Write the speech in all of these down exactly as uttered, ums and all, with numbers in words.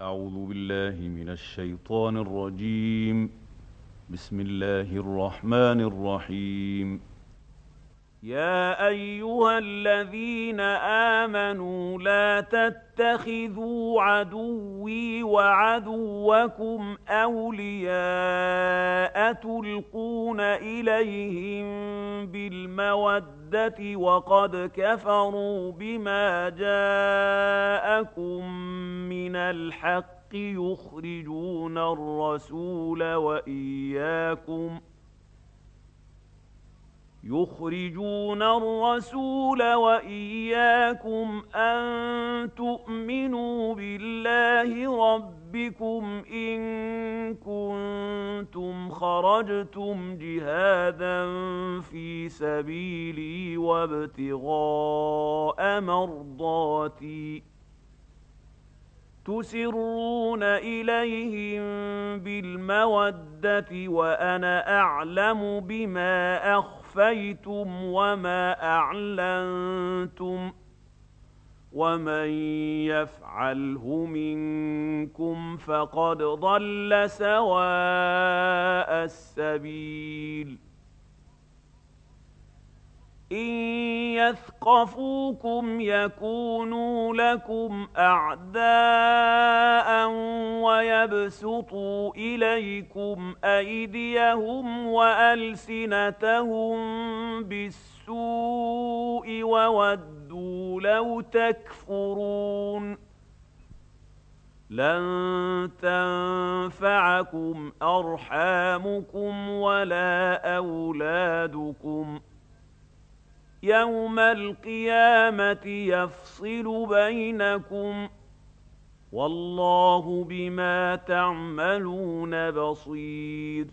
أعوذ بالله من الشيطان الرجيم. بسم الله الرحمن الرحيم. يا أيها الذين آمنوا لا تتخذوا عدوي وعدوكم أولياء تلقون إليهم بالمودة وقد كفروا بما جاءكم من الحق يخرجون الرسول وإياكم يخرجون الرسول وإياكم أن تؤمنوا بالله ربكم إن كنتم خرجتم جهادا في سبيلي وابتغاء مرضاتي تسرون إليهم بالمودة وأنا أعلم بما أخفيتم وما أعلنتم ومن يفعله منكم فقد ضل سواء السبيل إن يثقفوكم يكونوا لكم أعداء ويبسطوا إليكم أيديهم وألسنتهم بالسوء وودوا لو تكفرون لن تنفعكم أرحامكم ولا أولادكم يوم القيامة يفصل بينكم والله بما تعملون بصير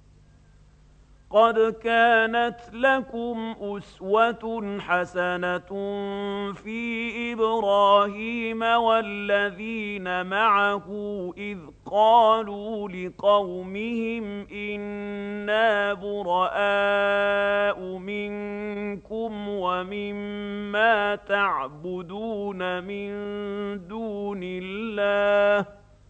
قد كانت لكم أسوة حسنة في إبراهيم والذين معه إذ قالوا لقومهم إنا براء منكم ومما تعبدون من دون الله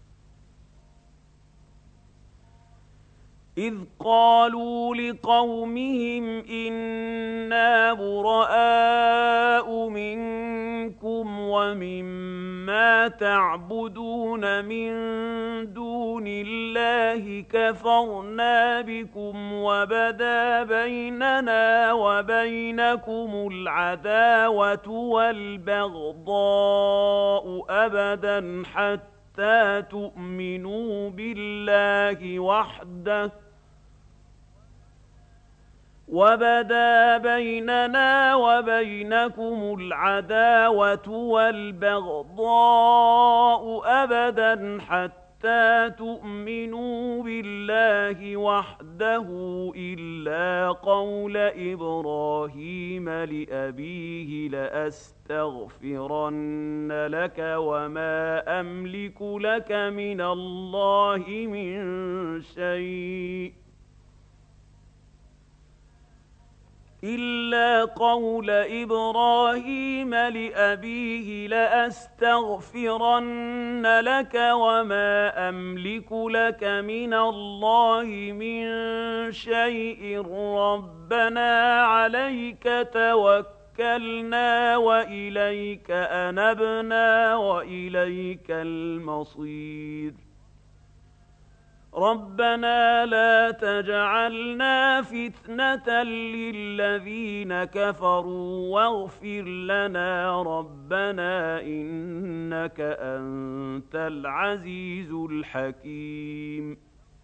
إذ قالوا لقومهم إنا براء منكم ومما تعبدون من دون الله كفرنا بكم وبدا بيننا وبينكم العداوة والبغضاء أبدا حتى تؤمنوا بالله وحده وبدا بيننا وبينكم العداوة والبغضاء أبدا حتى تؤمنوا بالله وحده إلا قول إبراهيم لأبيه لأستغفرن لك وما أملك لك من الله من شيء إلا قول إبراهيم لأبيه لأستغفرن لك وما أملك لك من الله من شيء ربنا عليك توكلنا وإليك أنبنا وإليك المصير ربنا لا تجعلنا فتنة للذين كفروا واغفر لنا ربنا إنك أنت العزيز الحكيم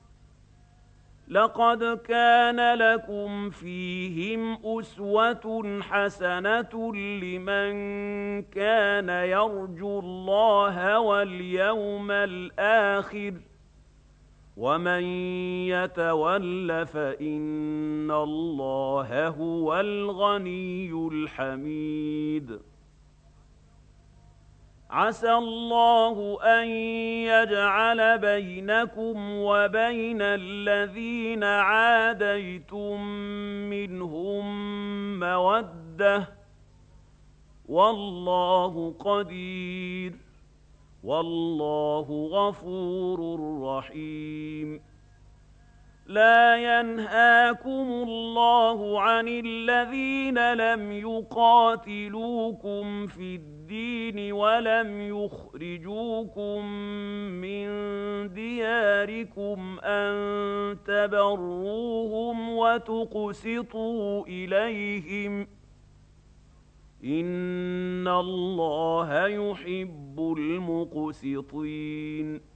لقد كان لكم فيهم أسوة حسنة لمن كان يرجو الله واليوم الآخر ومن يتول فإن الله هو الغني الحميد عسى الله أن يجعل بينكم وبين الذين عاديتم منهم مودة والله قدير والله غفور رحيم. لا ينهاكم الله عن الذين لم يقاتلوكم في الدين ولم يخرجوكم من دياركم أن تبروهم وتقسطوا إليهم إن الله يحب المقسطين.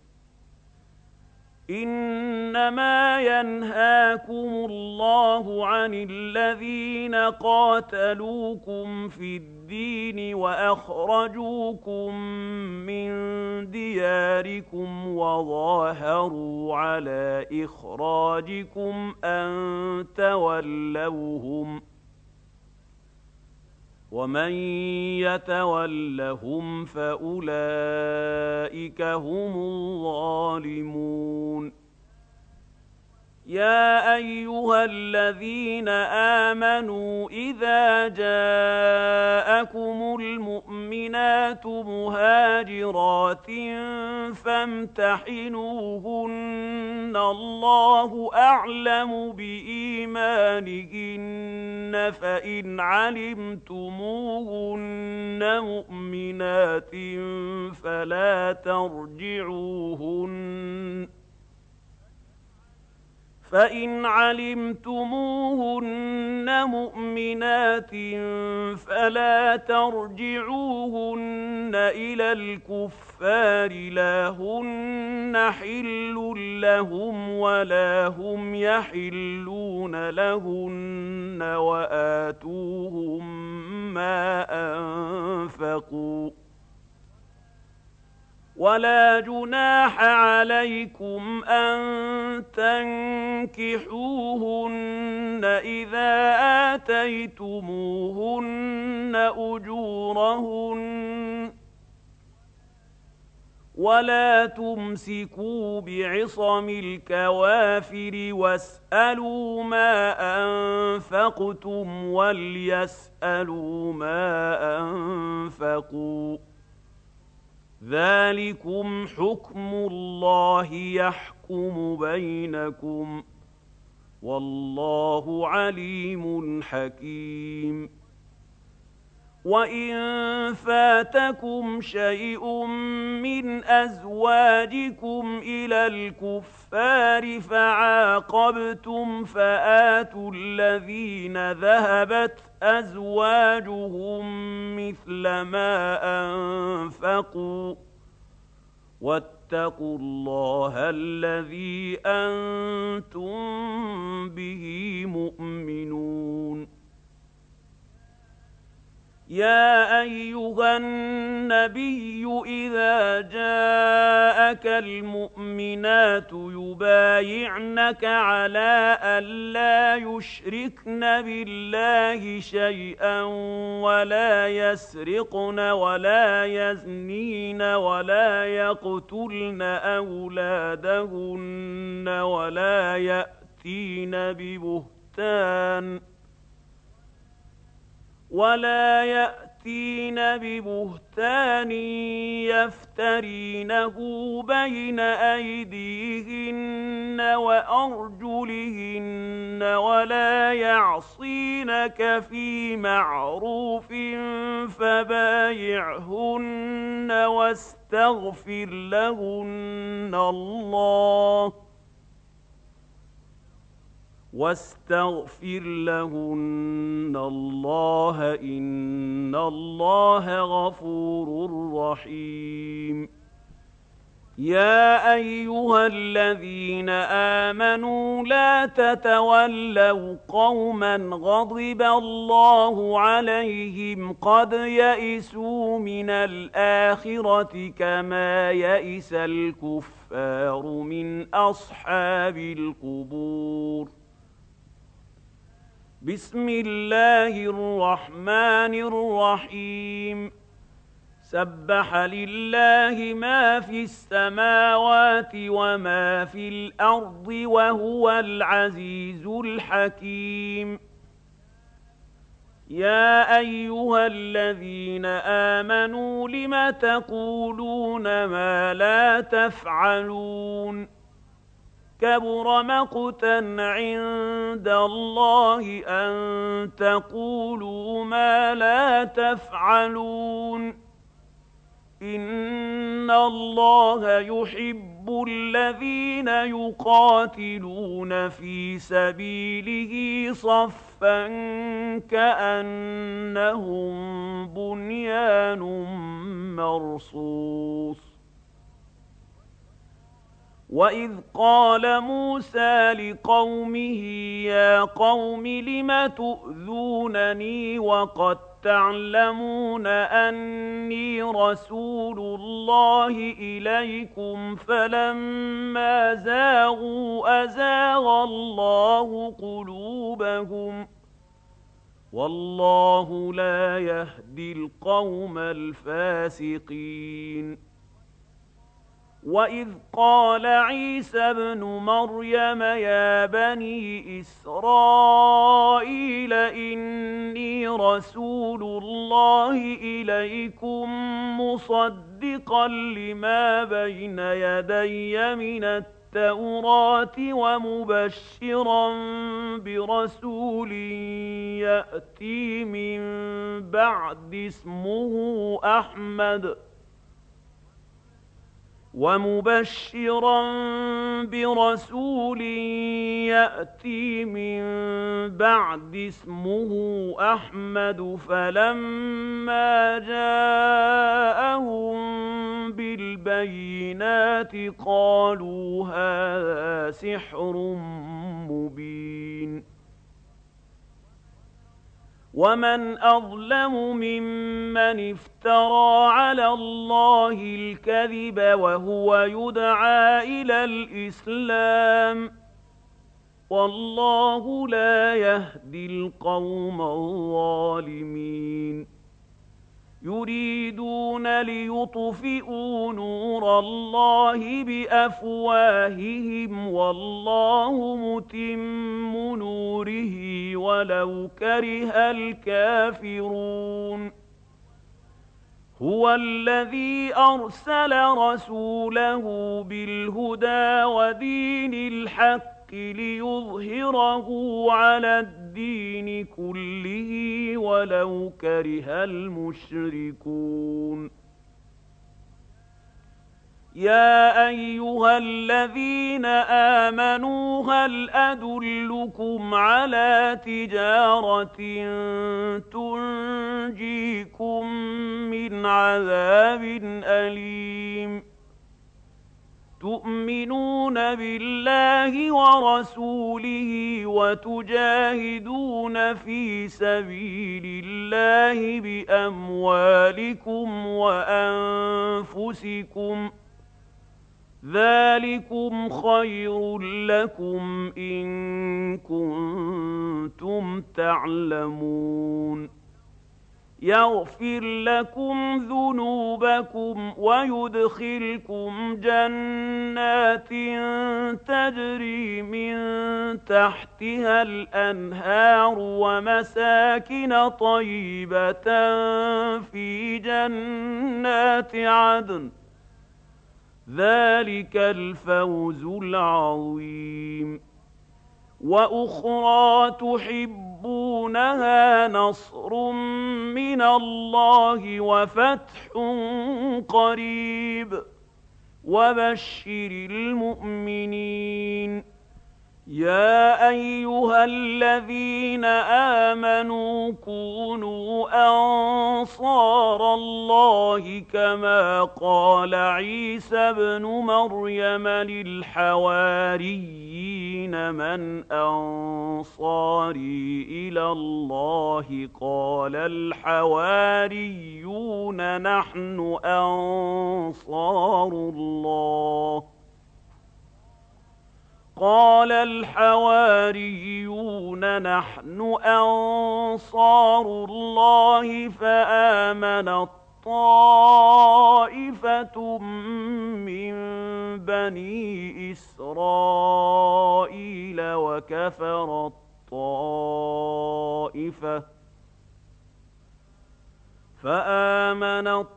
إنما ينهاكم الله عن الذين قاتلوكم في الدين وأخرجوكم من دياركم وظاهروا على إخراجكم أن تولوهم ومن يتولهم فأولئك هم الظالمون. يا أيها الذين آمنوا إذا جاءكم المؤمنات مهاجرات فامتحنوهن الله أعلم بإيمانهن فإن علمتموهن مؤمنات فلا ترجعوهن فإن علمتموهن مؤمنات فلا ترجعوهن إلى الكفار لا هن حل لهم ولا هم يحلون لهن وآتوهم ما أنفقوا ولا جناح عليكم أن تنكحوهن إذا آتيتموهن أجورهن ولا تمسكوا بعصم الكوافر واسألوا ما أنفقتم وليسألوا ما أنفقوا ذلكم حكم الله يحكم بينكم والله عليم حكيم. وإن فاتكم شيء من أزواجكم إلى الكفار فعاقبتم فآتوا الذين ذهبت أزواجهم مثل ما أنفقوا واتقوا الله الذي أنتم به مؤمنون. يا أيها النبي إذا جاءك المؤمنات يبايعنك على ألا يشركن بالله شيئا ولا يسرقن ولا يزنين ولا يقتلن أولادهن ولا يأتين ببهتان ولا يأتين ببهتان يفترينه بين أيديهن وأرجلهن ولا يعصينك في معروف فبايعهن واستغفر لهن الله واستغفر لهن الله إن الله غفور رحيم. يا أيها الذين آمنوا لا تتولوا قوما غضب الله عليهم قد يئسوا من الآخرة كما يئس الكفار من أصحاب القبور. بسم الله الرحمن الرحيم. سبح لله ما في السماوات وما في الأرض وهو العزيز الحكيم. يا أيها الذين آمنوا لم تقولون ما لا تفعلون كبر مقتا عند الله أن تقولوا ما لا تفعلون إن الله يحب الذين يقاتلون في سبيله صفا كأنهم بنيان مرصوص وإذ قال موسى لقومه يا قوم لم تؤذونني وقد تعلمون أني رسول الله إليكم فلما زاغوا أزاغ الله قلوبهم والله لا يهدي القوم الفاسقين وإذ قال عيسى ابن مريم يا بني إسرائيل إني رسول الله إليكم مصدقا لما بين يدي من التوراة ومبشرا برسول يأتي من بعد اسمه أحمد ومبشرا برسول يأتي من بعد اسمه أحمد فلما جاءهم بالبينات قالوا هذا سحر مبين ومن أظلم ممن افترى على الله الكذب وهو يدعى إلى الإسلام والله لا يهدي القوم الظالمين يريدون ليطفئوا نور الله بأفواههم والله متم نوره ولو كره الكافرون هو الذي أرسل رسوله بالهدى ودين الحق ليظهره على الدين كله ولو كره المشركون يا أيها الذين آمنوا هل أدلكم على تجارة تنجيكم من عذاب أليم تؤمنون بالله ورسوله وتجاهدون في سبيل الله بأموالكم وأنفسكم ذلكم خير لكم إن كنتم تعلمون يغفر لكم ذنوبكم ويدخلكم جنات تجري من تحتها الأنهار ومساكن طيبة في جنات عدن ذلك الفوز العظيم وأخرى تحبونها نصر من الله وفتح قريب وبشر المؤمنين يا أيها الذين آمنوا كونوا أنصار الله كما قال عيسى ابن مريم للحواريين من أنصاري إلى الله قال الحواريون نحن أنصار الله قال الحواريون نحن أنصار الله فآمنت طائفة من بني إسرائيل وكفرت طائفة فآمنت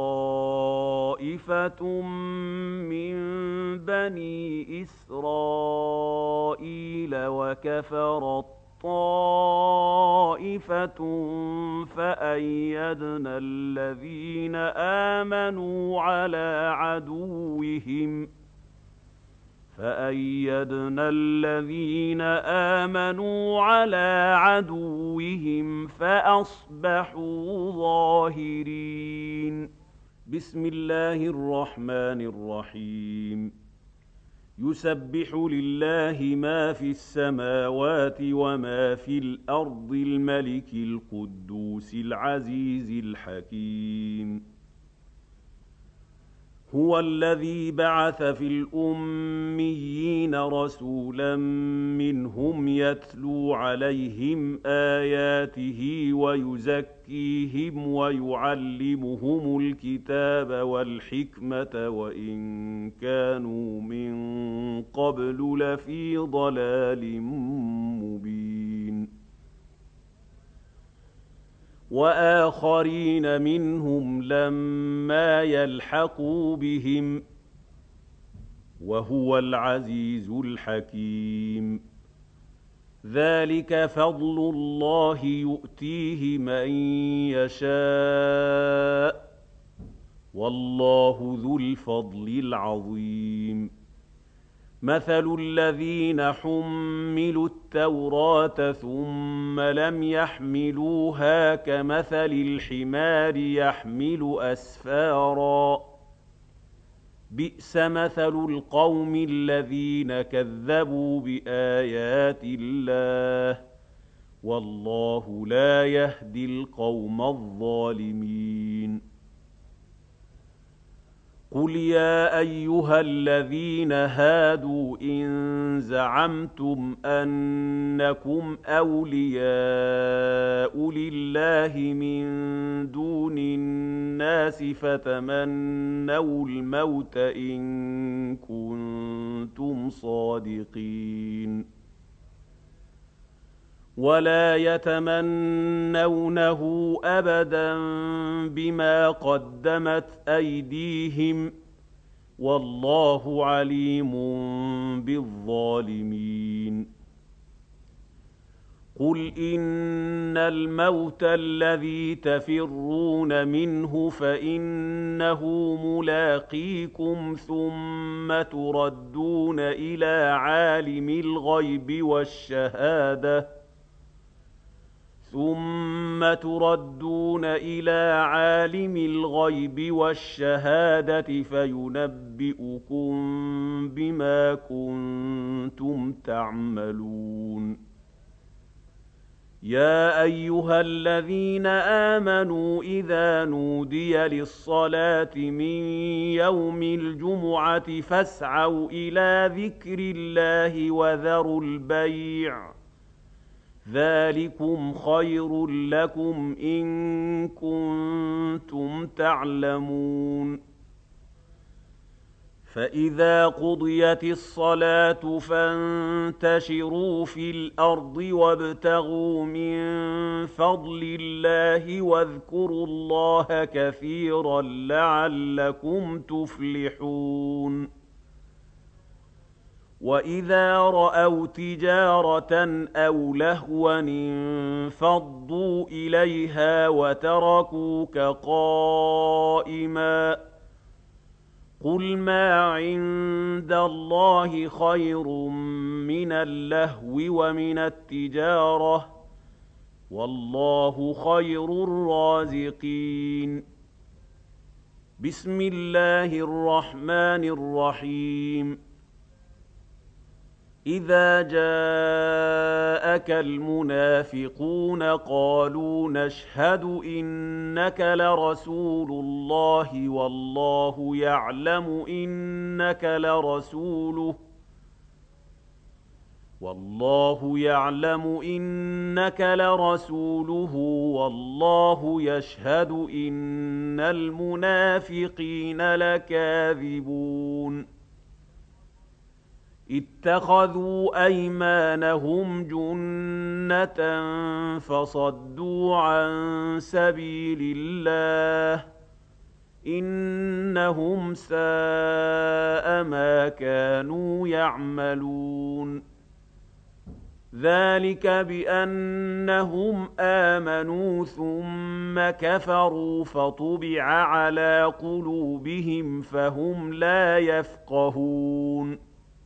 طائفة من بني إسرائيل وكفرت طائفة فأيدنا الذين آمنوا على عدوهم فأيدنا الذين آمنوا على عدوهم فأصبحوا ظاهرين. بسم الله الرحمن الرحيم. يسبح لله ما في السماوات وما في الأرض الملك القدوس العزيز الحكيم. هو الذي بعث في الأميين رسولا منهم يتلو عليهم آياته ويزكيهم ويعلمهم الكتاب والحكمة وإن كانوا من قبل لفي ضلال مبين. وآخرين منهم لما يلحقوا بهم وهو العزيز الحكيم. ذلك فضل الله يؤتيه من يشاء والله ذو الفضل العظيم. مثل الذين حملوا التوراة ثم لم يحملوها كمثل الحمار يحمل أسفارا بئس مثل القوم الذين كذبوا بآيات الله والله لا يهدي القوم الظالمين. قل يا أيها الذين هادوا إن زعمتم أنكم أولياء لله من دون الناس فتمنوا الموت إن كنتم صادقين ولا يتمنونه أبدا بما قدمت أيديهم والله عليم بالظالمين. قل إن الموت الذي تفرون منه فإنه ملاقيكم ثم تردون إلى عالم الغيب والشهادة ثم تردون إلى عالم الغيب والشهادة فينبئكم بما كنتم تعملون. يا أيها الذين آمنوا إذا نودي للصلاة من يوم الجمعة فاسعوا إلى ذكر الله وذروا البيع ذلكم خير لكم إن كنتم تعلمون. فإذا قضيت الصلاة فانتشروا في الأرض وابتغوا من فضل الله واذكروا الله كثيرا لعلكم تفلحون. وإذا رأوا تجارة أو لهوا انفضوا إليها وتركوك قائما قل ما عند الله خير من اللهو ومن التجارة والله خير الرازقين. بسم الله الرحمن الرحيم. إذا جاءك المنافقون قالوا نشهد إنك لرسول الله والله يعلم إنك لرسوله والله يعلم إنك لرسوله والله يشهد إن المنافقين لكاذبون. اتَّخَذُوا أَيْمَانَهُمْ جُنَّةً فَصَدُّوا عَن سَبِيلِ اللَّهِ ۚ إِنَّهُمْ سَاءَ مَا كَانُوا يَعْمَلُونَ ذَلِكَ بِأَنَّهُمْ آمَنُوا ثُمَّ كَفَرُوا فَطُبِعَ عَلَىٰ قُلُوبِهِمْ فَهُمْ لَا يَفْقَهُونَ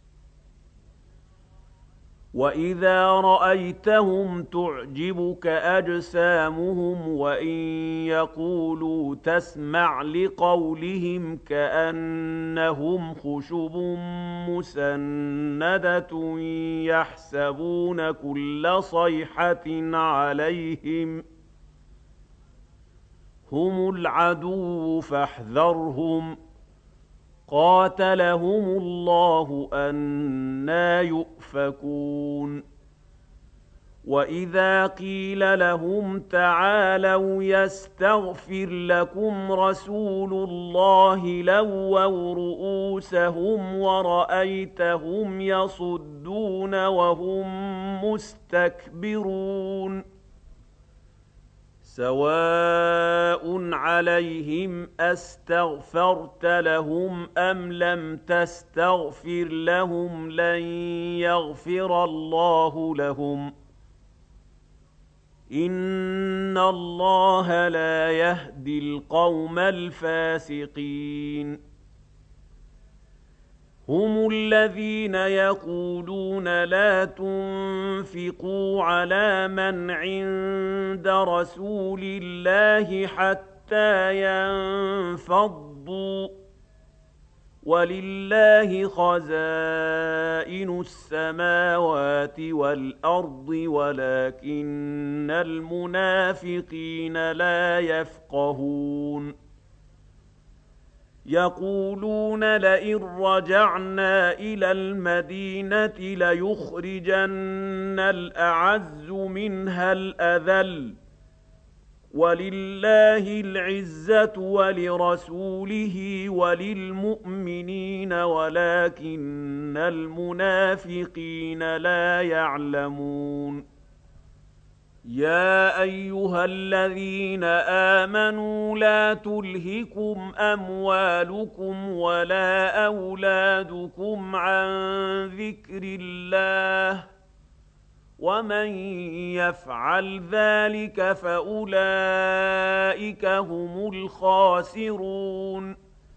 وَإِذَا رَأَيْتَهُمْ تُعْجِبُكَ أَجْسَامُهُمْ وَإِن يَقُولُوا تَسْمَعْ لِقَوْلِهِمْ كَأَنَّهُمْ خُشُبٌ مُّسَنَّدَةٌ يَحْسَبُونَ كُلَّ صَيْحَةٍ عَلَيْهِمْ هُمُ الْعَدُوُّ فَاحْذَرْهُمْ قَاتَلَهُمُ اللَّهُ أَنَّىٰ يُؤْفَكُونَ وَإِذَا قِيلَ لَهُمْ تَعَالَوْا يَسْتَغْفِرْ لَكُمْ رَسُولُ اللَّهِ لَوَّوْا رُءُوسَهُمْ وَرَأَيْتَهُمْ يَصُدُّونَ وَهُمْ مُسْتَكْبِرُونَ سَوَاءٌ عَلَيْهِمْ أَسْتَغْفَرْتَ لَهُمْ أَمْ لَمْ تَسْتَغْفِرْ لَهُمْ لَن يَغْفِرَ اللَّهُ لَهُمْ إِنَّ اللَّهَ لَا يَهْدِي الْقَوْمَ الْفَاسِقِينَ هُمُ الَّذِينَ يَقُولُونَ لَا تُنفِقُوا عَلَىٰ مَنْ عِندَ رَسُولِ اللَّهِ حَتَّىٰ يَنفَضُّوا ۗ وَلِلَّهِ خَزَائِنُ السَّمَاوَاتِ وَالْأَرْضِ وَلَٰكِنَّ الْمُنَافِقِينَ لَا يَفْقَهُونَ يَقُولُونَ لَئِن رَّجَعْنَا إِلَى الْمَدِينَةِ لَيُخْرِجَنَّ الْأَعَزُّ مِنْهَا الْأَذَلَّ ۚ وَلِلَّهِ الْعِزَّةُ وَلِرَسُولِهِ وَلِلْمُؤْمِنِينَ وَلَٰكِنَّ الْمُنَافِقِينَ لَا يَعْلَمُونَ يَا أَيُّهَا الَّذِينَ آمَنُوا لَا تُلْهِكُمْ أَمْوَالُكُمْ وَلَا أَوْلَادُكُمْ عَن ذِكْرِ اللَّهِ ۚ وَمَن يَفْعَلْ ذَٰلِكَ فَأُولَٰئِكَ هُمُ الْخَاسِرُونَ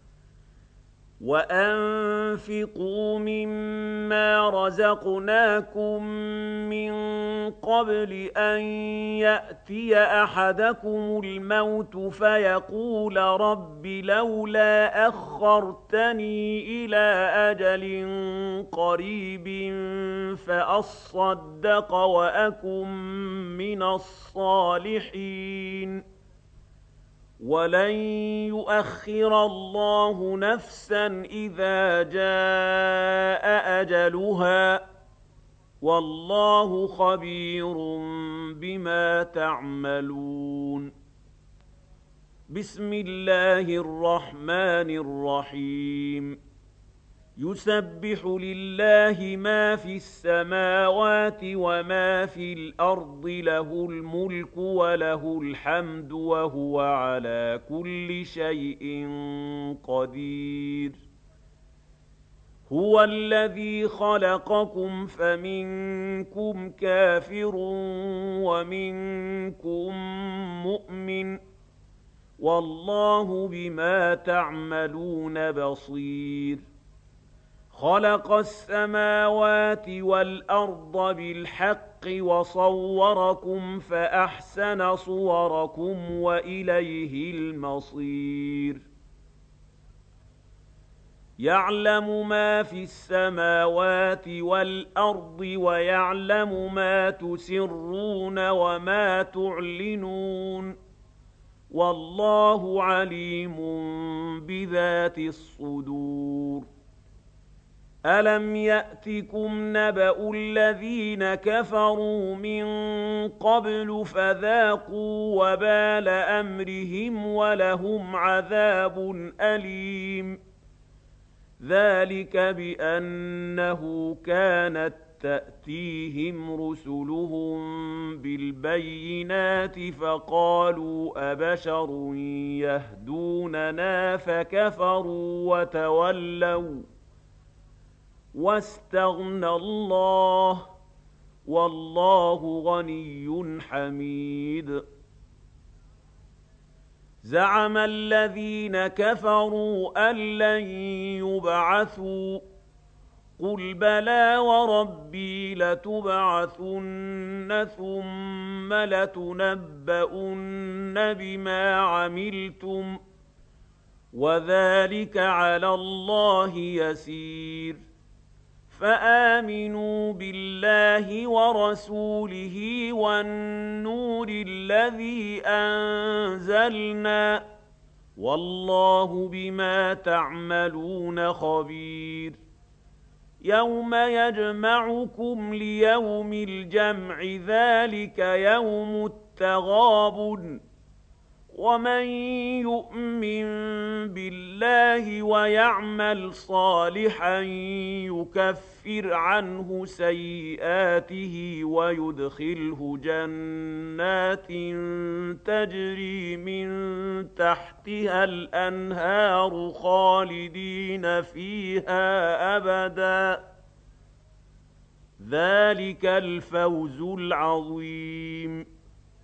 وَأَنفِقُوا مِمَّا رَزَقْنَاكُم مِّن قَبْلِ أَن يَأْتِيَ أَحَدَكُمُ الْمَوْتُ فَيَقُولَ رَبِّ لَوْلَا أَخَّرْتَنِي إِلَىٰ أَجَلٍ قَرِيبٍ فَأَصَّدَّقَ وَأَكُن مِّنَ الصَّالِحِينَ وَلَن يُؤَخِّرَ اللَّهُ نَفْسًا إِذَا جَاءَ أَجَلُهَا ۚ وَاللَّهُ خَبِيرٌ بِمَا تَعْمَلُونَ بِسْمِ اللَّهِ الرَّحْمَٰنِ الرَّحِيمِ يُسَبِّحُ لِلَّهِ مَا فِي السَّمَاوَاتِ وَمَا فِي الْأَرْضِ ۖ لَهُ الْمُلْكُ وَلَهُ الْحَمْدُ ۖ وَهُوَ عَلَىٰ كُلِّ شَيْءٍ قَدِيرٌ هُوَ الَّذِي خَلَقَكُمْ فَمِنكُمْ كَافِرٌ وَمِنكُم مُّؤْمِنٌ ۚ وَاللَّهُ بِمَا تَعْمَلُونَ بَصِيرٌ خَلَقَ السَّمَاوَاتِ وَالْأَرْضَ بِالْحَقِّ وَصَوَّرَكُمْ فَأَحْسَنَ صُوَرَكُمْ وَإِلَيْهِ الْمَصِيرُ يَعْلَمُ مَا فِي السَّمَاوَاتِ وَالْأَرْضِ وَيَعْلَمُ مَا تُسِرُّونَ وَمَا تُعْلِنُونَ وَاللَّهُ عَلِيمٌ بِذَاتِ الصُّدُورِ أَلَمْ يَأْتِكُمْ نَبَأُ الَّذِينَ كَفَرُوا مِن قَبْلُ فَذَاقُوا وَبَالَ أَمْرِهِمْ وَلَهُمْ عَذَابٌ أَلِيمٌ ذلك بأنه كانت تأتيهم رسلهم بالبينات فقالوا أبشر يهدوننا فكفروا وتولوا واستغنى الله والله غني حميد. زعم الذين كفروا أن لن يبعثوا قل بلى وربي لتبعثن ثم لتنبؤن بما عملتم وذلك على الله يسير. فآمنوا بالله ورسوله والنور الذي أنزلنا والله بما تعملون خبير. يوم يجمعكم ليوم الجمع ذلك يوم التغابن ومن يؤمن بالله ويعمل صالحا يكفر عنه سيئاته ويدخله جنات تجري من تحتها الأنهار خالدين فيها أبدا ذلك الفوز العظيم.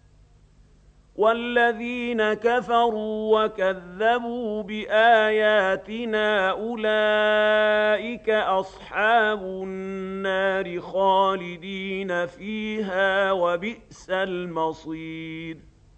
والذين كفروا وكذبوا بآياتنا أولئك أصحاب النار خالدين فيها وبئس المصير.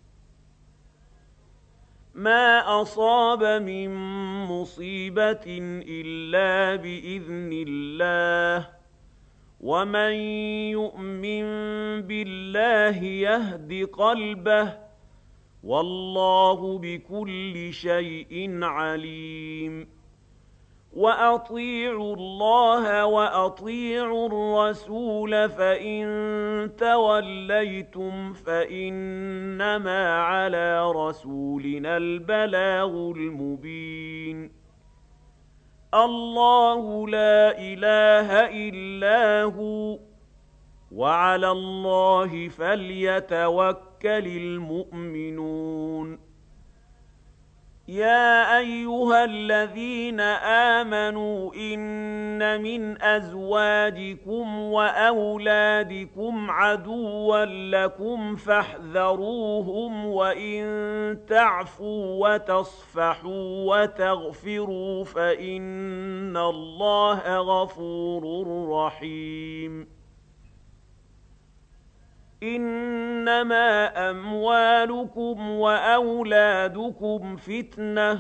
ما أصاب من مصيبة إلا بإذن الله ومن يؤمن بالله يهد قلبه والله بكل شيء عليم. وأطيعوا الله وأطيعوا الرسول فإن توليتم فإنما على رسولنا البلاغ المبين. الله لا إله إلا هو وعلى الله فليتوكل المؤمنون. يا أيها الذين آمنوا إن من أزواجكم وأولادكم عدوا لكم فاحذروهم وإن تعفوا وتصفحوا وتغفروا فإن الله غفور رحيم. إنما أموالكم وأولادكم فتنة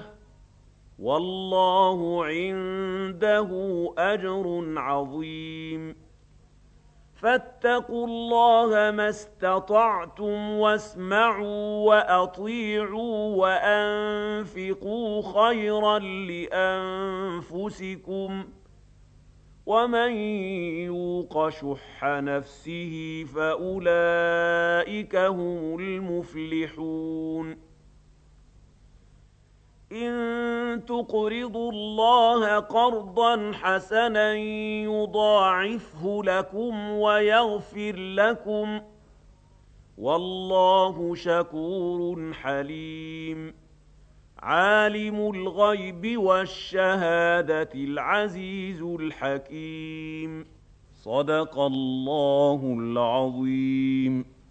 والله عنده أجر عظيم. فاتقوا الله ما استطعتم واسمعوا وأطيعوا وأنفقوا خيرا لأنفسكم ومن يوق شح نفسه فأولئك هم المفلحون. إن تقرضوا الله قرضا حسنا يضاعفه لكم ويغفر لكم والله شكور حليم. عالم الغيب والشهادة العزيز الحكيم. صدق الله العظيم.